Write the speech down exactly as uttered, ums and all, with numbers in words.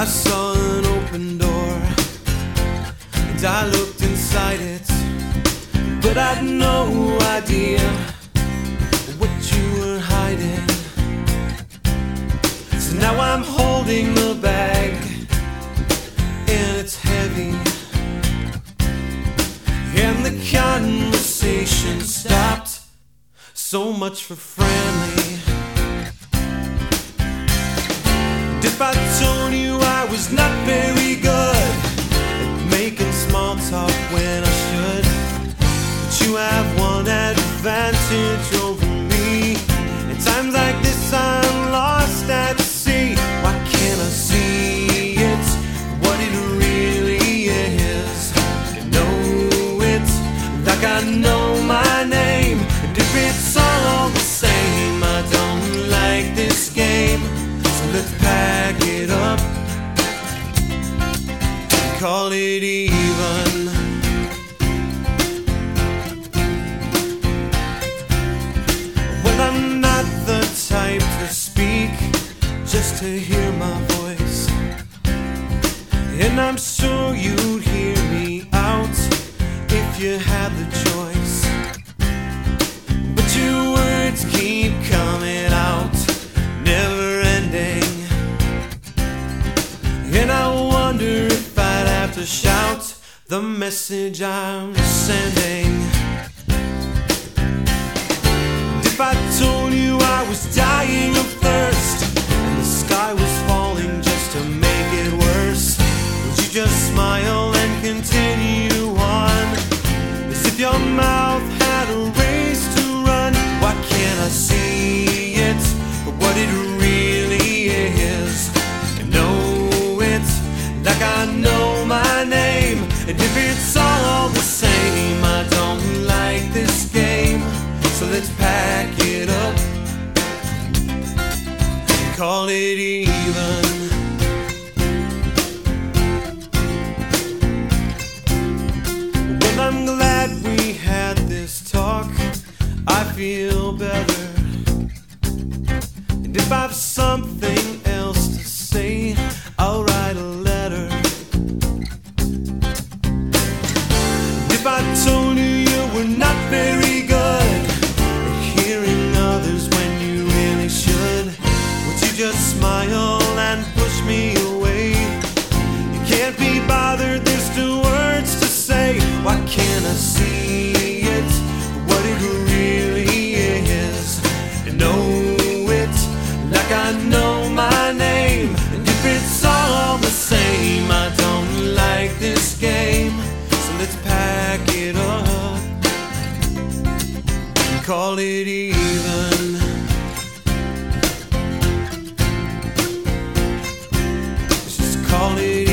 saw an open door, and I looked inside it, but I had no idea what you were hiding. So now I'm holding the bag, and it's heavy, and the conversation stopped. So much for friendly. And if I told you I was not very good at making small talk when I should, but you have one advantage over me. In times like this I'm lost at sea. Why can't I see it, what it really is? You know it like I know my name. And if it's all the same, I don't like this game. So let's pack it up and call it even. Well, I'm not the type to speak just to hear my voice, and I'm sure you'd hear me out if you had the choice. But your words keep coming out, never ending, and I wonder if I'd have to shout the message I'm sending. And if I told you I was dying of thirst and the sky was falling just to make it worse, would you just smile and continue on as if your mouth had a race to run? Why can't I see it for what it really is? I know it like I know my name. And if it's all the same, I don't like this game. So let's pack it up and call it even. Well, I'm glad we had this talk, I feel better. And if I've something else to say, I'll write a letter. And if I told you you were not very good at hearing others when you really should, would you just smile and push me away? You can't be bothered, there's still words to say. Why can't I see it, what it really is? I know it like I know my name. And if it's all the same, I don't like this game. So let's pack it up and call it even. Let's just call it even.